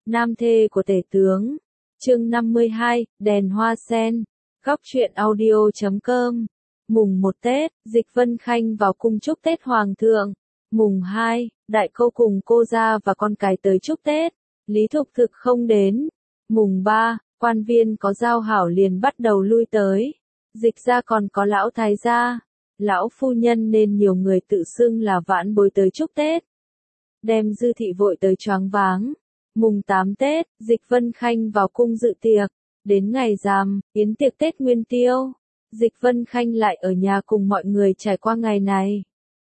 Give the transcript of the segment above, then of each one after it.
Nam thê của tể tướng. Chương 52, đèn hoa sen. Góc truyện audio.com. Mùng 1 Tết, Dịch Vân Khanh vào cung chúc Tết Hoàng thượng. Mùng 2, đại cô cùng cô gia và con cái tới chúc Tết. Lý Thục Thực không đến. Mùng 3, quan viên có giao hảo liền bắt đầu lui tới. Dịch gia còn có lão thái gia, lão phu nhân nên nhiều người tự xưng là vãn bối tới chúc Tết. Đem Dư thị vội tới choáng váng. Mùng 8 Tết, Dịch Vân Khanh vào cung dự tiệc. Đến ngày rằm, yến tiệc Tết Nguyên Tiêu. Dịch Vân Khanh lại ở nhà cùng mọi người trải qua ngày này.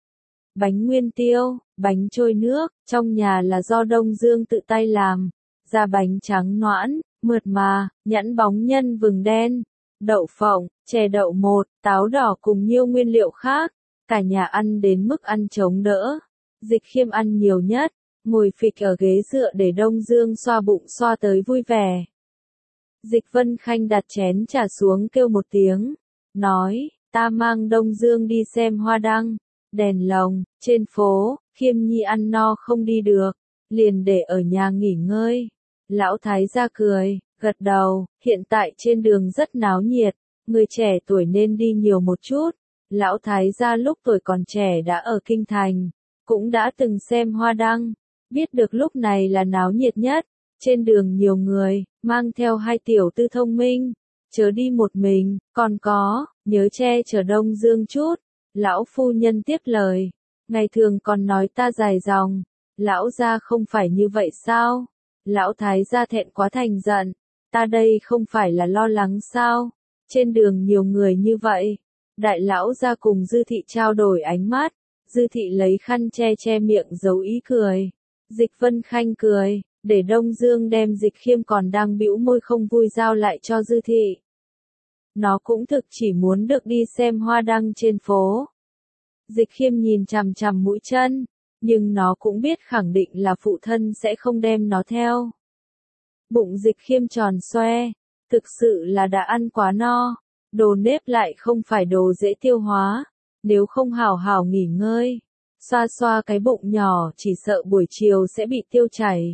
Bánh Nguyên Tiêu, bánh trôi nước, trong nhà là do Đông Dương tự tay làm. Da bánh trắng noãn, mượt mà, nhẵn bóng nhân vừng đen, đậu phộng, chè đậu một, táo đỏ cùng nhiều nguyên liệu khác. Cả nhà ăn đến mức ăn chống đỡ. Dịch Khiêm ăn nhiều nhất, ngồi phịch ở ghế dựa để Đông Dương xoa bụng xoa tới vui vẻ. Dịch Vân Khanh đặt chén trà xuống kêu một tiếng, nói, ta mang Đông Dương đi xem hoa đăng, đèn lồng, trên phố. Khiêm nhi ăn no không đi được, liền để ở nhà nghỉ ngơi. Lão thái gia cười, gật đầu, hiện tại trên đường rất náo nhiệt, người trẻ tuổi nên đi nhiều một chút. Lão thái gia lúc tuổi còn trẻ đã ở kinh thành, cũng đã từng xem hoa đăng, biết được lúc này là náo nhiệt nhất. Trên đường nhiều người, mang theo hai tiểu tư thông minh, chớ đi một mình, còn có, nhớ che chở Đông Dương chút. Lão phu nhân tiếp lời, ngày thường còn nói ta dài dòng, lão gia không phải như vậy sao? Lão thái gia thẹn quá thành giận, ta đây không phải là lo lắng sao? Trên đường nhiều người như vậy. Đại lão gia cùng Dư thị trao đổi ánh mắt, Dư thị lấy khăn che che miệng giấu ý cười. Dịch Vân Khanh cười, để Đông Dương đem Dịch Khiêm còn đang bĩu môi không vui giao lại cho Dư thị. Nó cũng thực chỉ muốn được đi xem hoa đăng trên phố. Dịch Khiêm nhìn chằm chằm mũi chân, nhưng nó cũng biết khẳng định là phụ thân sẽ không đem nó theo. Bụng Dịch Khiêm tròn xoe, thực sự là đã ăn quá no, đồ nếp lại không phải đồ dễ tiêu hóa, nếu không hào hào nghỉ ngơi, xoa xoa cái bụng nhỏ chỉ sợ buổi chiều sẽ bị tiêu chảy.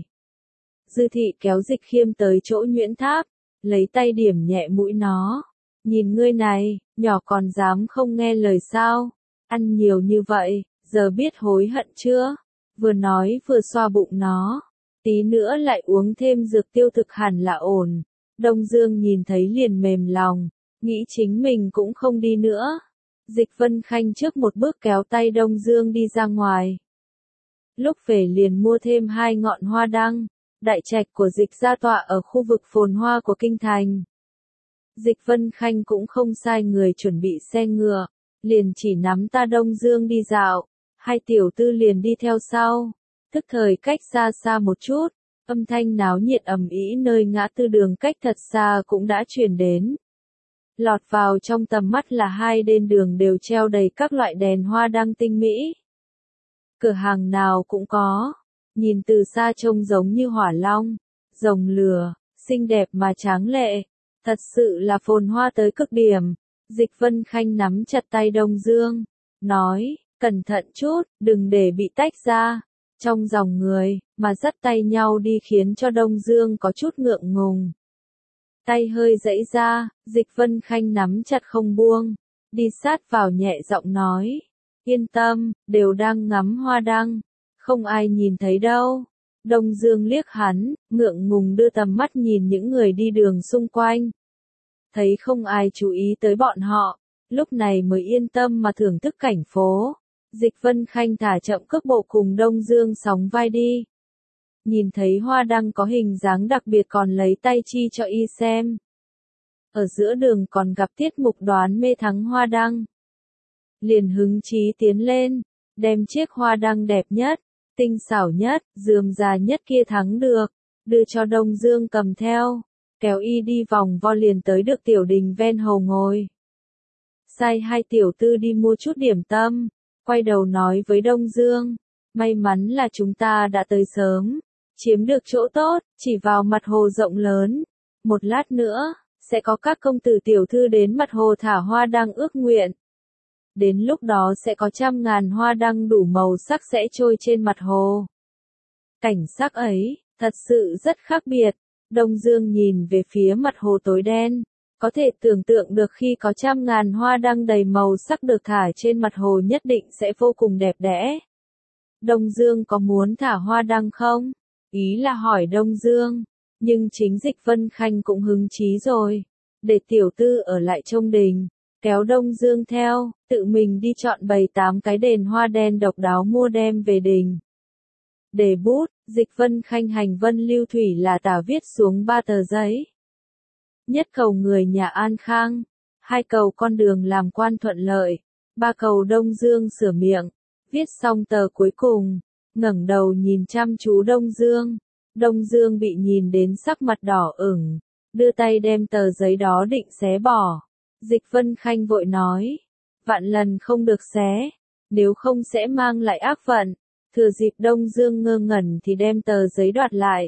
Dư thị kéo Dịch Khiêm tới chỗ nhuyễn tháp, lấy tay điểm nhẹ mũi nó, nhìn ngươi này, nhỏ còn dám không nghe lời sao, ăn nhiều như vậy, giờ biết hối hận chưa? Vừa nói vừa xoa bụng nó, tí nữa lại uống thêm dược tiêu thực hẳn là ổn. Đông Dương nhìn thấy liền mềm lòng, nghĩ chính mình cũng không đi nữa. Dịch Vân Khanh trước một bước kéo tay Đông Dương đi ra ngoài. Lúc về liền mua thêm 2 ngọn hoa đăng, đại trạch của Dịch gia tọa ở khu vực phồn hoa của kinh thành. Dịch Vân Khanh cũng không sai người chuẩn bị xe ngựa, liền chỉ nắm ta Đông Dương đi dạo, hai tiểu tư liền đi theo sau. Tức thời cách xa xa một chút, âm thanh náo nhiệt ầm ĩ nơi ngã tư đường cách thật xa cũng đã truyền đến. Lọt vào trong tầm mắt là hai bên đường đều treo đầy các loại đèn hoa đăng tinh mỹ. Cửa hàng nào cũng có, nhìn từ xa trông giống như hỏa long, rồng lửa, xinh đẹp mà tráng lệ, thật sự là phồn hoa tới cực điểm. Dịch Vân Khanh nắm chặt tay Đông Dương, nói, cẩn thận chút, đừng để bị tách ra. Trong dòng người, mà dắt tay nhau đi khiến cho Đông Dương có chút ngượng ngùng. Tay hơi giãy ra, Dịch Vân Khanh nắm chặt không buông, đi sát vào nhẹ giọng nói, yên tâm, đều đang ngắm hoa đăng, không ai nhìn thấy đâu. Đông Dương liếc hắn, ngượng ngùng đưa tầm mắt nhìn những người đi đường xung quanh. Thấy không ai chú ý tới bọn họ, lúc này mới yên tâm mà thưởng thức cảnh phố. Dịch Vân Khanh thả chậm cước bộ cùng Đông Dương sóng vai đi. Nhìn thấy hoa đăng có hình dáng đặc biệt còn lấy tay chi cho y xem. Ở giữa đường còn gặp tiết mục đoán mê thắng hoa đăng. Liền hứng chí tiến lên, đem chiếc hoa đăng đẹp nhất, tinh xảo nhất, rườm rà nhất kia thắng được, đưa cho Đông Dương cầm theo, kéo y đi vòng vo liền tới được tiểu đình ven hồ ngồi. Sai hai tiểu tư đi mua chút điểm tâm, quay đầu nói với Đông Dương, may mắn là chúng ta đã tới sớm, chiếm được chỗ tốt, chỉ vào mặt hồ rộng lớn. Một lát nữa, sẽ có các công tử tiểu thư đến mặt hồ thả hoa đăng ước nguyện. Đến lúc đó sẽ có trăm ngàn hoa đăng đủ màu sắc sẽ trôi trên mặt hồ. Cảnh sắc ấy, Thật sự rất khác biệt. Đông Dương nhìn về phía mặt hồ tối đen. Có thể tưởng tượng được khi có trăm ngàn hoa đăng đầy màu sắc được thả trên mặt hồ nhất định sẽ vô cùng đẹp đẽ. Đông Dương có muốn thả hoa đăng không? Ý là hỏi Đông Dương. Nhưng chính Dịch Vân Khanh cũng hứng chí rồi. Để tiểu tư ở lại trông đình. Kéo Đông Dương theo, tự mình đi chọn 7-8 cái đèn hoa đen độc đáo mua đem về đình. Để bút, Dịch Vân Khanh hành vân lưu thủy là tả viết xuống 3 tờ giấy. Nhất cầu người nhà an khang, 2 cầu con đường làm quan thuận lợi, 3 cầu Đông Dương sửa miệng. Viết xong tờ cuối cùng, ngẩng đầu nhìn chăm chú Đông Dương. Đông Dương bị nhìn đến sắc mặt đỏ ửng, đưa tay đem tờ giấy đó định xé bỏ. Dịch Vân Khanh vội nói, vạn lần không được xé, nếu không sẽ mang lại ác vận. Thừa dịp Đông Dương ngơ ngẩn thì đem tờ giấy đoạt lại.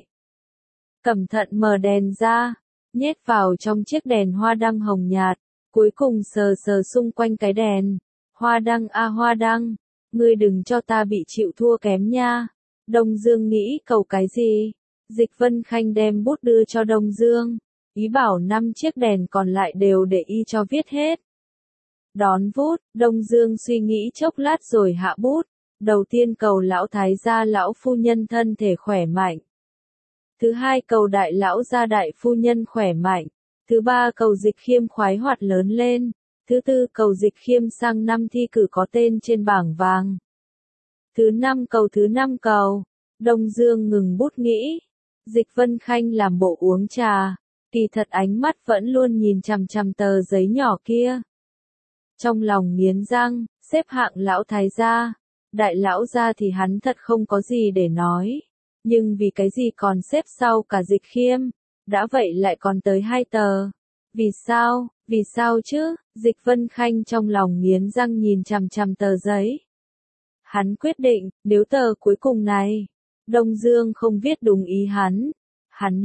Cẩn thận mở đèn ra, nhét vào trong chiếc đèn hoa đăng hồng nhạt, cuối cùng sờ sờ xung quanh cái đèn. Hoa đăng a hoa đăng, ngươi đừng cho ta bị chịu thua kém nha. Đông Dương nghĩ cầu cái gì? Dịch Vân Khanh đem bút đưa cho Đông Dương, ý bảo 5 chiếc đèn còn lại đều để y cho viết hết. Đón bút, Đông Dương suy nghĩ chốc lát rồi hạ bút. Đầu tiên cầu lão thái gia lão phu nhân thân thể khỏe mạnh. Thứ hai cầu đại lão gia đại phu nhân khỏe mạnh. Thứ ba cầu Dịch Khiêm khoái hoạt lớn lên. Thứ tư cầu Dịch Khiêm sang năm thi cử có tên trên bảng vàng. Thứ năm cầu. Đông Dương ngừng bút nghĩ. Dịch Vân Khanh làm bộ uống trà. Kỳ thật ánh mắt vẫn luôn nhìn chằm chằm tờ giấy nhỏ kia. Trong lòng nghiến răng, xếp hạng lão thái gia. Đại lão gia thì hắn thật không có gì để nói. Nhưng vì cái gì còn xếp sau cả Dịch Khiêm? Đã vậy lại còn tới 2 tờ. Vì sao chứ? Dịch Vân Khanh trong lòng nghiến răng nhìn chằm chằm tờ giấy. Hắn quyết định, nếu tờ cuối cùng này, Đông Dương không viết đúng ý hắn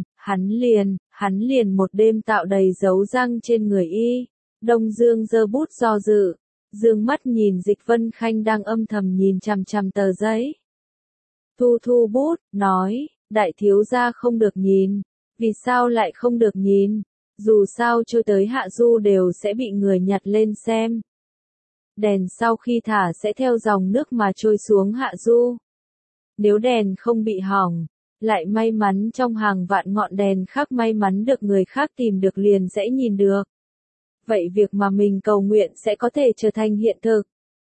liền một đêm tạo đầy dấu răng trên người y. Đông Dương giơ bút do dự, dương mắt nhìn Dịch Vân Khanh đang âm thầm nhìn chằm chằm tờ giấy. Thu bút, nói, đại thiếu gia không được nhìn. Vì sao lại không được nhìn? Dù sao trôi tới hạ du đều sẽ bị người nhặt lên xem. Đèn sau khi thả sẽ theo dòng nước mà trôi xuống hạ du. Nếu đèn không bị hỏng, lại may mắn trong hàng vạn ngọn đèn khác may mắn được người khác tìm được liền sẽ nhìn được. Vậy việc mà mình cầu nguyện sẽ có thể trở thành hiện thực.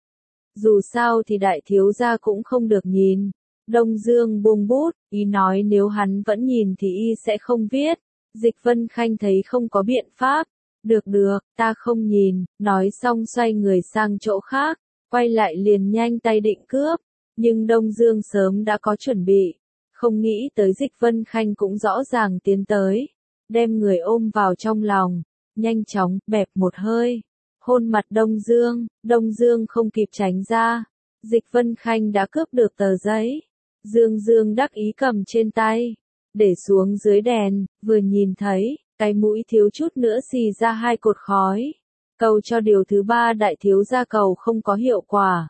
Dù sao thì đại thiếu gia cũng không được nhìn. Đông Dương buông bút, ý nói nếu hắn vẫn nhìn thì y sẽ không viết. Dịch Vân Khanh thấy không có biện pháp. Được, ta không nhìn, nói xong xoay người sang chỗ khác, quay lại liền nhanh tay định cướp. Nhưng Đông Dương sớm đã có chuẩn bị, không nghĩ tới Dịch Vân Khanh cũng rõ ràng tiến tới, đem người ôm vào trong lòng, nhanh chóng, bẹp một hơi, hôn mặt Đông Dương không kịp tránh ra, Dịch Vân Khanh đã cướp được tờ giấy, Dương đắc ý cầm trên tay, để xuống dưới đèn, vừa nhìn thấy, cái mũi thiếu chút nữa xì ra 2 cột khói, cầu cho điều thứ 3 đại thiếu gia cầu không có hiệu quả.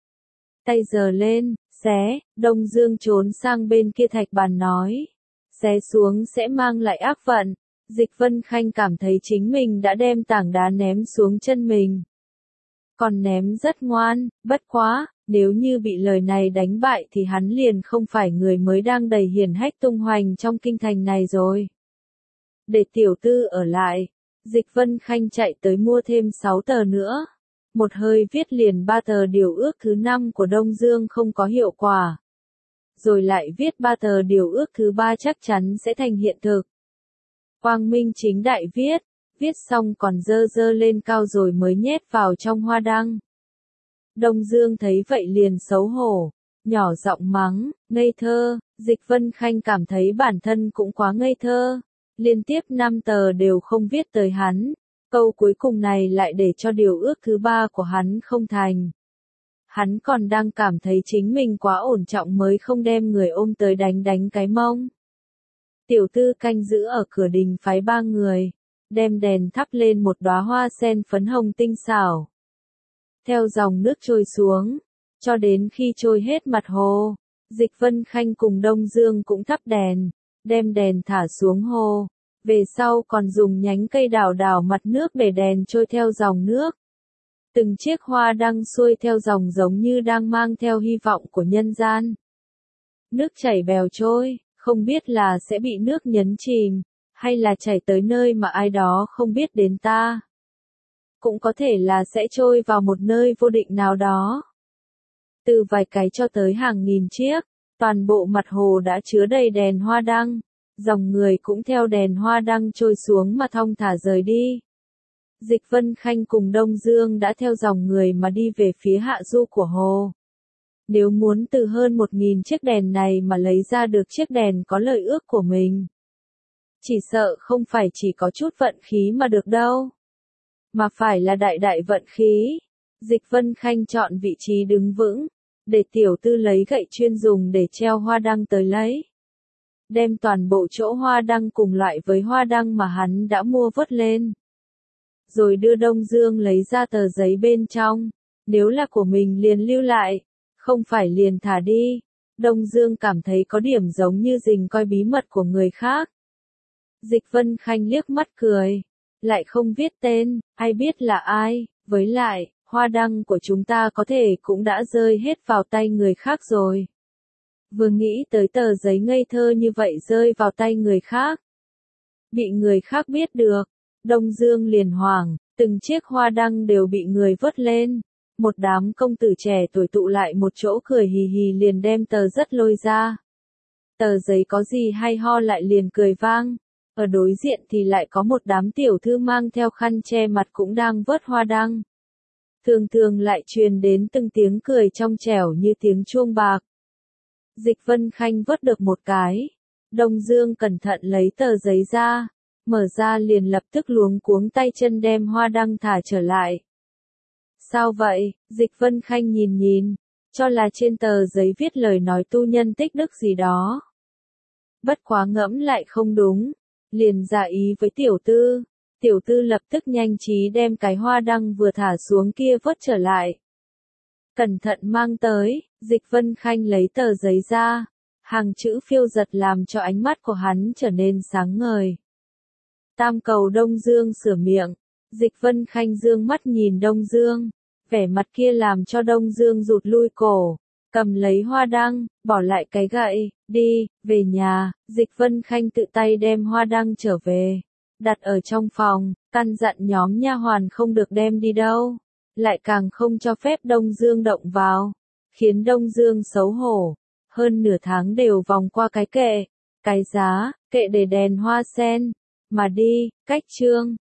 Tay giơ lên, xé, Đông Dương trốn sang bên kia thạch bàn nói. Xé xuống sẽ mang lại ác vận. Dịch Vân Khanh cảm thấy chính mình đã đem tảng đá ném xuống chân mình. Còn ném rất ngoan, bất quá, nếu như bị lời này đánh bại thì hắn liền không phải người mới đang đầy hiển hách tung hoành trong kinh thành này rồi. Để tiểu tư ở lại, Dịch Vân Khanh chạy tới mua thêm 6 tờ nữa. Một hơi viết liền 3 tờ điều ước thứ 5 của Đông Dương không có hiệu quả. Rồi lại viết 3 tờ điều ước thứ 3 chắc chắn sẽ thành hiện thực. Quang minh chính đại viết xong còn dơ lên cao rồi mới nhét vào trong hoa đăng. Đông Dương thấy vậy liền xấu hổ, nhỏ giọng mắng, ngây thơ, Dịch Vân Khanh cảm thấy bản thân cũng quá ngây thơ. Liên tiếp 5 tờ đều không viết tới hắn. Câu cuối cùng này lại để cho điều ước thứ 3 của hắn không thành. Hắn còn đang cảm thấy chính mình quá ổn trọng mới không đem người ôm tới đánh cái mông. Tiểu tư canh giữ ở cửa đình phái 3 người, đem đèn thắp lên một đóa hoa sen phấn hồng tinh xảo. Theo dòng nước trôi xuống, cho đến khi trôi hết mặt hồ, Dịch Vân Khanh cùng Đông Dương cũng thắp đèn, đem đèn thả xuống hồ. Về sau còn dùng nhánh cây đào đào mặt nước để đèn trôi theo dòng nước. Từng chiếc hoa đăng xuôi theo dòng giống như đang mang theo hy vọng của nhân gian. Nước chảy bèo trôi, không biết là sẽ bị nước nhấn chìm, hay là chảy tới nơi mà ai đó không biết đến ta. Cũng có thể là sẽ trôi vào một nơi vô định nào đó. Từ vài cái cho tới hàng nghìn chiếc, toàn bộ mặt hồ đã chứa đầy đèn hoa đăng. Dòng người cũng theo đèn hoa đăng trôi xuống mà thong thả rời đi. Dịch Vân Khanh cùng Đông Dương đã theo dòng người mà đi về phía hạ du của hồ. Nếu muốn từ hơn 1.000 chiếc đèn này mà lấy ra được chiếc đèn có lời ước của mình, chỉ sợ không phải chỉ có chút vận khí mà được đâu, mà phải là đại đại vận khí. Dịch Vân Khanh chọn vị trí đứng vững, để tiểu tư lấy gậy chuyên dùng để treo hoa đăng tới lấy. Đem toàn bộ chỗ hoa đăng cùng loại với hoa đăng mà hắn đã mua vớt lên. Rồi đưa Đông Dương lấy ra tờ giấy bên trong, nếu là của mình liền lưu lại, không phải liền thả đi. Đông Dương cảm thấy có điểm giống như rình coi bí mật của người khác. Dịch Vân Khanh liếc mắt cười, lại không viết tên, ai biết là ai, với lại, hoa đăng của chúng ta có thể cũng đã rơi hết vào tay người khác rồi. Vừa nghĩ tới tờ giấy ngây thơ như vậy rơi vào tay người khác, bị người khác biết được, Đông Dương liền hoảng, từng chiếc hoa đăng đều bị người vớt lên. Một đám công tử trẻ tuổi tụ lại một chỗ cười hì hì liền đem tờ rất lôi ra. Tờ giấy có gì hay ho lại liền cười vang. Ở đối diện thì lại có một đám tiểu thư mang theo khăn che mặt cũng đang vớt hoa đăng. Thường thường lại truyền đến từng tiếng cười trong trẻo như tiếng chuông bạc. Dịch Vân Khanh vớt được một cái. Đông Dương cẩn thận lấy tờ giấy ra, mở ra liền lập tức luống cuống tay chân đem hoa đăng thả trở lại. Sao vậy? Dịch Vân Khanh nhìn nhìn, cho là trên tờ giấy viết lời nói tu nhân tích đức gì đó. Bất quá ngẫm lại không đúng, liền giả ý với tiểu tư lập tức nhanh trí đem cái hoa đăng vừa thả xuống kia vớt trở lại. Cẩn thận mang tới, Dịch Vân Khanh lấy tờ giấy ra, hàng chữ phiêu giật làm cho ánh mắt của hắn trở nên sáng ngời. Tam cầu Đông Dương sửa miệng, Dịch Vân Khanh dương mắt nhìn Đông Dương, vẻ mặt kia làm cho Đông Dương rụt lui cổ, cầm lấy hoa đăng, bỏ lại cái gậy, đi, về nhà. Dịch Vân Khanh tự tay đem hoa đăng trở về, đặt ở trong phòng, căn dặn nhóm nha hoàn không được đem đi đâu, lại càng không cho phép Đông Dương động vào, khiến Đông Dương xấu hổ. Hơn nửa tháng đều vòng qua cái kệ, cái giá, kệ để đèn hoa sen, mà đi, cách chương.